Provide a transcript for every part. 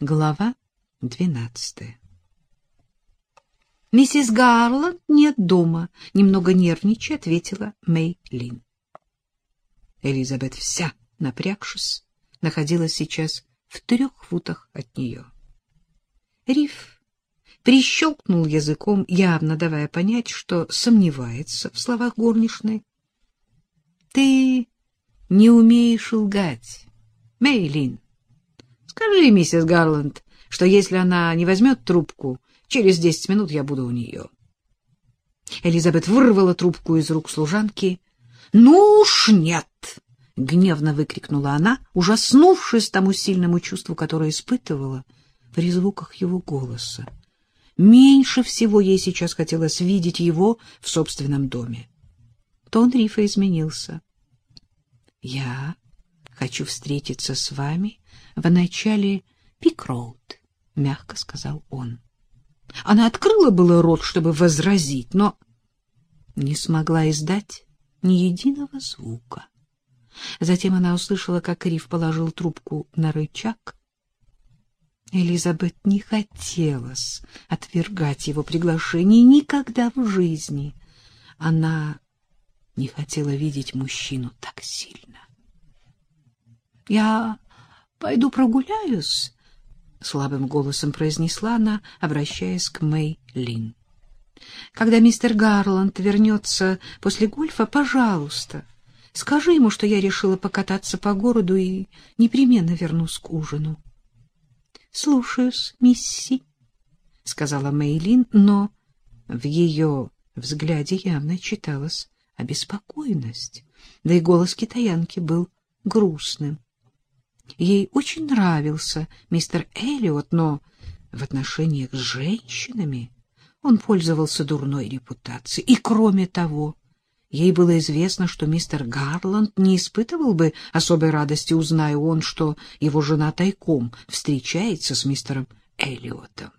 Глава 12. «Миссис Гарланд нет дома», — немного нервничая ответила Мэй Лин. Элизабет, вся напрягшись, находилась сейчас в 3 футах от нее. Риф прищелкнул языком, явно давая понять, что сомневается в словах горничной. «Ты не умеешь лгать, Мэй Лин. Скажи, миссис Гарланд, что если она не возьмет трубку, через 10 минут я буду у нее». Элизабет вырвала трубку из рук служанки. «Ну уж нет!» — гневно выкрикнула она, ужаснувшись тому сильному чувству, которое испытывала при звуках его голоса. Меньше всего ей сейчас хотелось видеть его в собственном доме. Тон Рифа изменился. «Я хочу встретиться с вами в начале Пик-Роуд», — мягко сказал он. Она открыла было рот, чтобы возразить, но не смогла издать ни единого звука. Затем она услышала, как Риф положил трубку на рычаг. Элизабет не хотелось отвергать его приглашение никогда в жизни. Она не хотела видеть мужчину так сильно. «Я пойду прогуляюсь», — слабым голосом произнесла она, обращаясь к Мэй Лин. «Когда мистер Гарланд вернется после гольфа, пожалуйста, скажи ему, что я решила покататься по городу и непременно вернусь к ужину». «Слушаюсь, мисси», — сказала Мэй Лин, но в ее взгляде явно читалась обеспокоенность, да и голос китаянки был грустным. Ей очень нравился мистер Эллиот, но в отношениях с женщинами он пользовался дурной репутацией. И кроме того, ей было известно, что мистер Гарланд не испытывал бы особой радости, узная он, что его жена тайком встречается с мистером Эллиотом.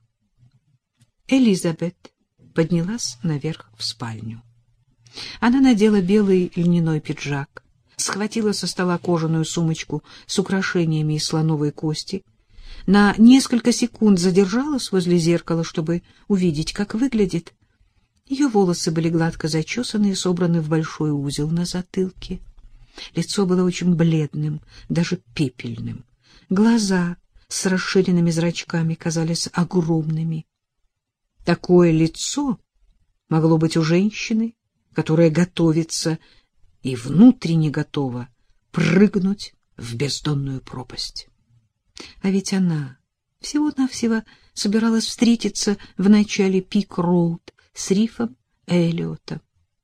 Элизабет поднялась наверх в спальню. Она надела белый льняной пиджак, схватила со стола кожаную сумочку с украшениями из слоновой кости, на несколько секунд задержалась возле зеркала, чтобы увидеть, как выглядит. Ее волосы были гладко зачесаны и собраны в большой узел на затылке. Лицо было очень бледным, даже пепельным. Глаза с расширенными зрачками казались огромными. Такое лицо могло быть у женщины, которая готовится и внутренне готова прыгнуть в бездонную пропасть. А ведь она всего-навсего собиралась встретиться в начале Пик-Роуд с Рифом Эллиотом.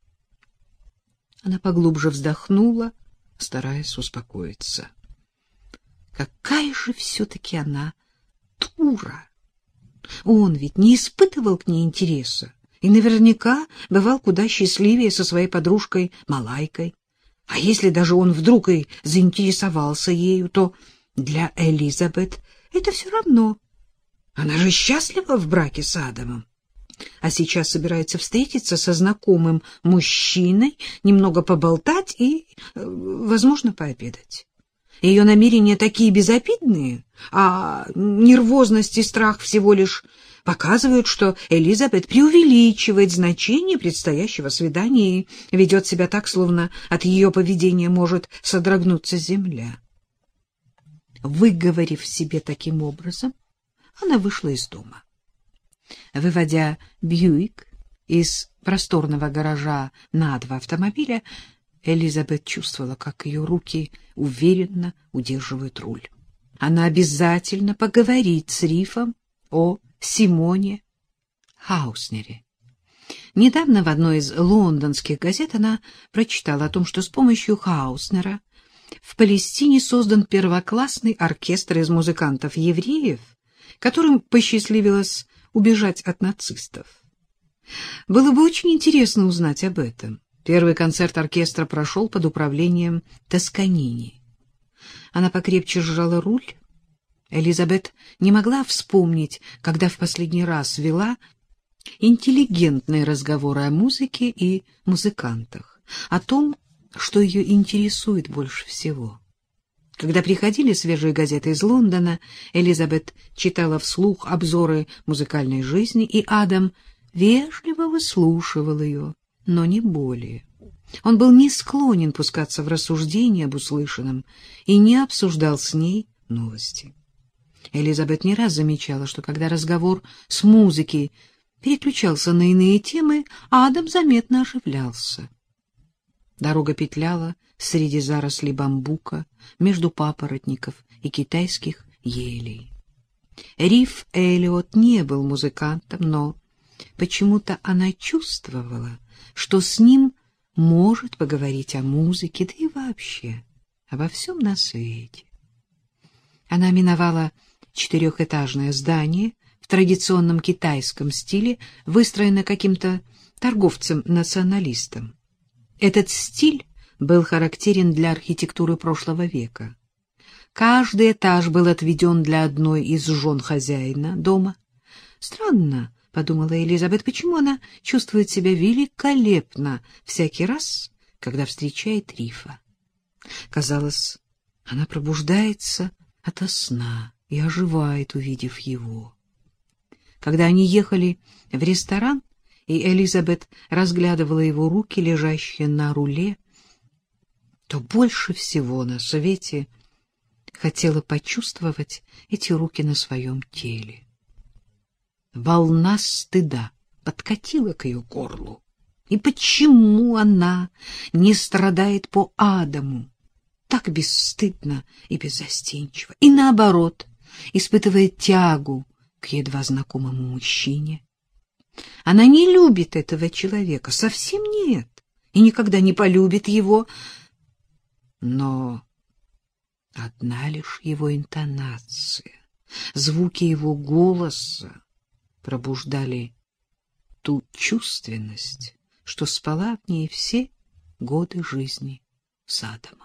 Она поглубже вздохнула, стараясь успокоиться. Какая же все-таки она дура! Он ведь не испытывал к ней интереса и наверняка бывал куда счастливее со своей подружкой Малайкой. А если даже он вдруг и заинтересовался ею, то для Элизабет это все равно. Она же счастлива в браке с Адамом. А сейчас собирается встретиться со знакомым мужчиной, немного поболтать и, возможно, пообедать. Ее намерения такие безобидные, а нервозность и страх всего лишь показывают, что Элизабет преувеличивает значение предстоящего свидания и ведет себя так, словно от ее поведения может содрогнуться земля. Выговорив себе таким образом, она вышла из дома. Выводя Бьюик из просторного гаража на 2 автомобиля, Элизабет чувствовала, как ее руки уверенно удерживают руль. Она обязательно поговорит с Рифом о Симоне Хауснере. Недавно в одной из лондонских газет она прочитала о том, что с помощью Хауснера в Палестине создан первоклассный оркестр из музыкантов-евреев, которым посчастливилось убежать от нацистов. Было бы очень интересно узнать об этом. Первый концерт оркестра прошел под управлением Тосканини. Она покрепче сжала руль. Элизабет не могла вспомнить, когда в последний раз вела интеллигентные разговоры о музыке и музыкантах, о том, что ее интересует больше всего. Когда приходили свежие газеты из Лондона, Элизабет читала вслух обзоры музыкальной жизни, и Адам вежливо выслушивал ее, но не более. Он был не склонен пускаться в рассуждения об услышанном и не обсуждал с ней новости. Элизабет не раз замечала, что когда разговор с музыки переключался на иные темы, Адам заметно оживлялся. Дорога петляла среди зарослей бамбука, между папоротников и китайских елей. Риф Эллиот не был музыкантом, но почему-то она чувствовала, что с ним может поговорить о музыке, да и вообще обо всем на свете. Она миновала четырехэтажное здание в традиционном китайском стиле, выстроенное каким-то торговцем-националистом. Этот стиль был характерен для архитектуры прошлого века. Каждый этаж был отведен для одной из жен хозяина дома. Странно, — подумала Элизабет, — почему она чувствует себя великолепно всякий раз, когда встречает Рифа. Казалось, она пробуждается ото сна и оживает, увидев его. Когда они ехали в ресторан, и Элизабет разглядывала его руки, лежащие на руле, то больше всего на свете хотела почувствовать эти руки на своем теле. Волна стыда подкатила к ее горлу. И почему она не страдает по Адаму так бесстыдно и беззастенчиво, и наоборот испытывает тягу к едва знакомому мужчине? Она не любит этого человека, совсем нет, и никогда не полюбит его, но одна лишь его интонация, звуки его голоса пробуждали ту чувственность, что спала в ней все годы жизни с Адамом.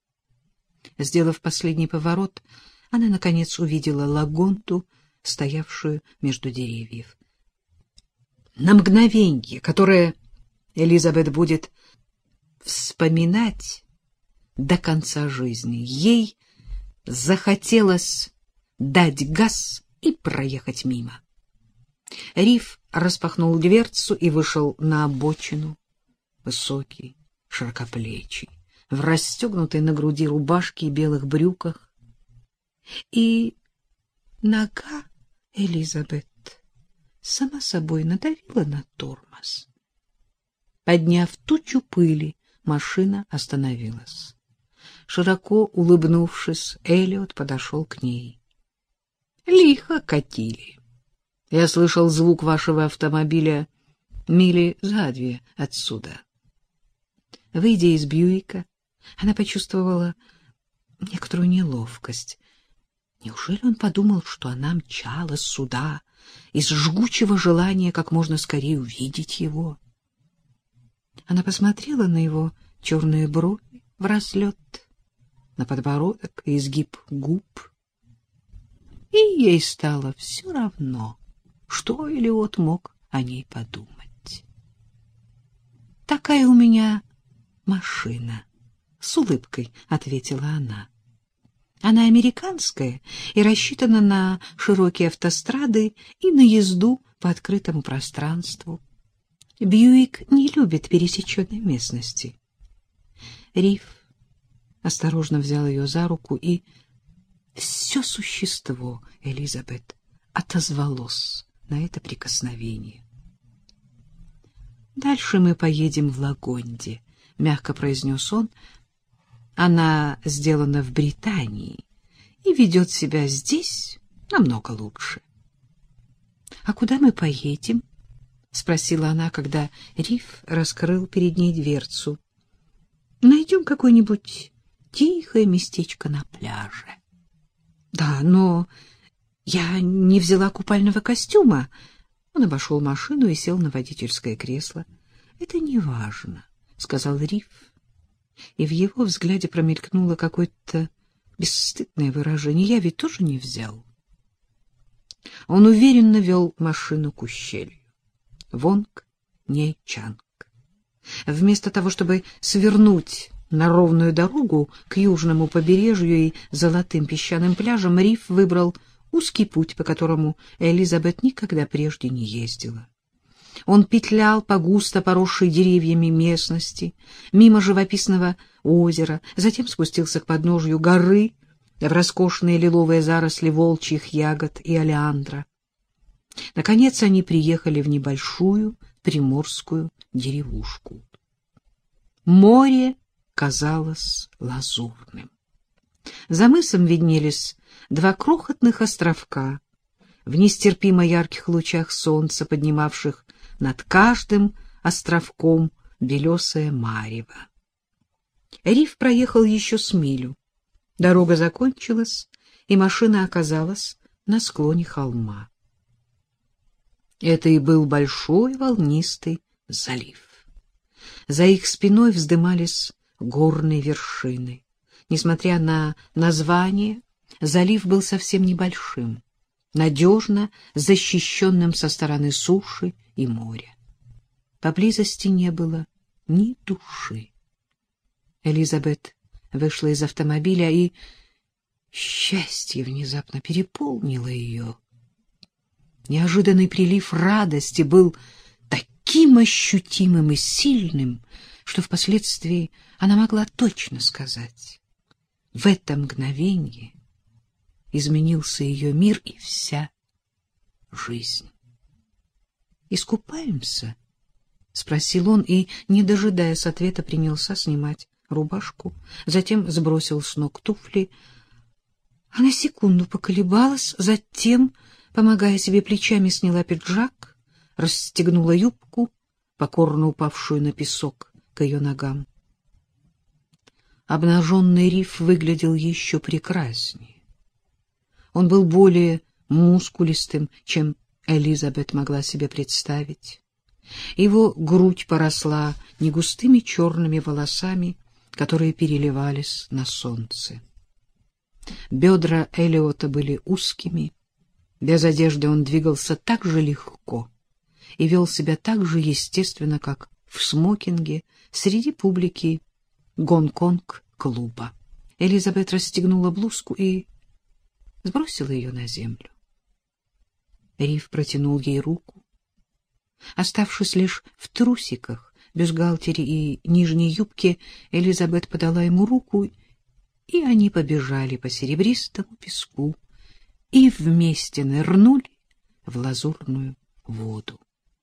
Сделав последний поворот, она, наконец, увидела Лагонту, стоявшую между деревьев. На мгновенье, которое Элизабет будет вспоминать до конца жизни, ей захотелось дать газ и проехать мимо. Риф распахнул дверцу и вышел на обочину, высокий, широкоплечий, в расстегнутой на груди рубашке и белых брюках. И нога Элизабет сама собой надавила на тормоз. Подняв тучу пыли, машина остановилась. Широко улыбнувшись, Эллиот подошел к ней. — Лихо катили. Я слышал звук вашего автомобиля мили за 2 отсюда. Выйдя из Бьюика, она почувствовала некоторую неловкость. Неужели он подумал, что она мчалась сюда из жгучего желания как можно скорее увидеть его? Она посмотрела на его черные брови вразлет, на подбородок и изгиб губ, и ей стало все равно, что Эллиот мог о ней подумать. «Такая у меня машина», — с улыбкой ответила она. «Она американская и рассчитана на широкие автострады и на езду по открытому пространству. Бьюик не любит пересеченной местности». Риф осторожно взял ее за руку, и все существо Элизабет отозвалось на это прикосновение. «Дальше мы поедем в Лагонде», — мягко произнес он. «Она сделана в Британии и ведет себя здесь намного лучше». «А куда мы поедем?» — спросила она, когда Риф раскрыл перед ней дверцу. «Найдем какое-нибудь тихое местечко на пляже». «Да, но я не взяла купального костюма». Он обошел машину и сел на водительское кресло. «Это не важно», — сказал Риф, и в его взгляде промелькнуло какое-то бесстыдное выражение. «Я ведь тоже не взял». Он уверенно вел машину к ущелью. Вонг Нейчанг. Вместо того, чтобы свернуть На ровную дорогу к южному побережью и золотым песчаным пляжам Риф выбрал узкий путь, по которому Элизабет никогда прежде не ездила. Он петлял по густо поросшей деревьями местности, мимо живописного озера, затем спустился к подножью горы в роскошные лиловые заросли волчьих ягод и олеандра. Наконец они приехали в небольшую приморскую деревушку. Море казалось лазурным. За мысом виднелись два крохотных островка в нестерпимо ярких лучах солнца, поднимавших над каждым островком белесое марево. Риф проехал еще с милю. Дорога закончилась, и машина оказалась на склоне холма. Это и был большой волнистый залив. За их спиной вздымались горные вершины. Несмотря на название, залив был совсем небольшим, надежно защищенным со стороны суши и моря. Поблизости не было ни души. Элизабет вышла из автомобиля, и счастье внезапно переполнило ее. Неожиданный прилив радости был таким ощутимым и сильным, что впоследствии она могла точно сказать: в это мгновение изменился ее мир и вся жизнь. «Искупаемся?» — спросил он и, не дожидаясь ответа, принялся снимать рубашку, затем сбросил с ног туфли. Она секунду поколебалась, затем, помогая себе плечами, сняла пиджак, расстегнула юбку, покорно упавшую на песок к ее ногам. Обнаженный Риф выглядел еще прекраснее. Он был более мускулистым, чем Элизабет могла себе представить. Его грудь поросла негустыми черными волосами, которые переливались на солнце. Бедра Элиота были узкими. Без одежды он двигался так же легко и вел себя так же естественно, как в смокинге среди публики Гонконг-клуба. Элизабет расстегнула блузку и сбросила ее на землю. Риф протянул ей руку. Оставшись лишь в трусиках, бюстгальтере и нижней юбке, Элизабет подала ему руку, и они побежали по серебристому песку и вместе нырнули в лазурную воду.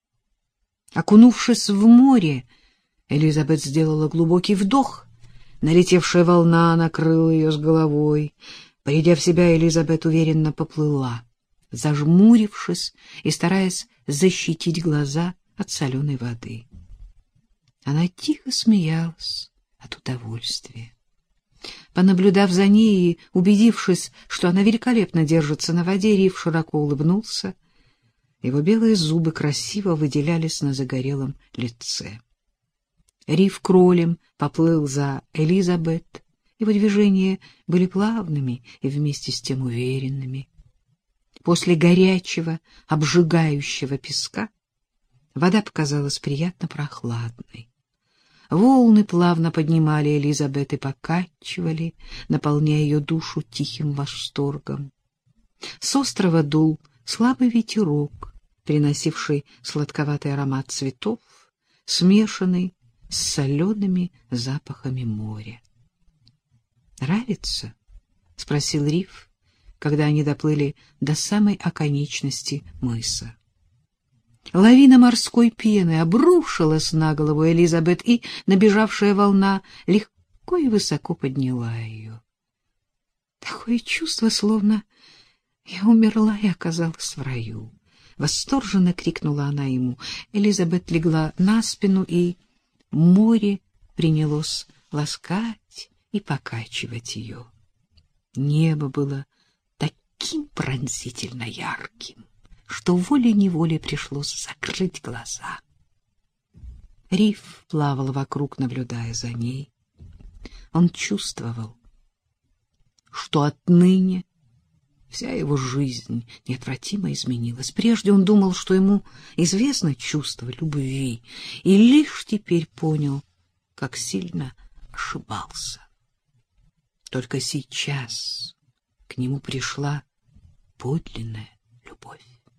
Окунувшись в море, Элизабет сделала глубокий вдох. Налетевшая волна накрыла ее с головой. Придя в себя, Элизабет уверенно поплыла, зажмурившись и стараясь защитить глаза от соленой воды. Она тихо смеялась от удовольствия. Понаблюдав за ней и убедившись, что она великолепно держится на воде, Риф широко улыбнулся. Его белые зубы красиво выделялись на загорелом лице. Риф кролем поплыл за Элизабет. Его движения были плавными и вместе с тем уверенными. После горячего, обжигающего песка вода показалась приятно прохладной. Волны плавно поднимали Элизабет и покачивали, наполняя ее душу тихим восторгом. С острова дул слабый ветерок, приносивший сладковатый аромат цветов, смешанный с солеными запахами моря. «Нравится?» — спросил Риф, когда они доплыли до самой оконечности мыса. Лавина морской пены обрушилась на голову Элизабет, и набежавшая волна легко и высоко подняла ее. Такое чувство, словно я умерла и оказалась в раю. Восторженно крикнула она ему. Элизабет легла на спину, и море принялось ласкать и покачивать ее. Небо было таким пронзительно ярким, что волей-неволей пришлось закрыть глаза. Риф плавал вокруг, наблюдая за ней. Он чувствовал, что отныне вся его жизнь неотвратимо изменилась. Прежде он думал, что ему известно чувство любви, и лишь теперь понял, как сильно ошибался. Только сейчас к нему пришла подлинная любовь.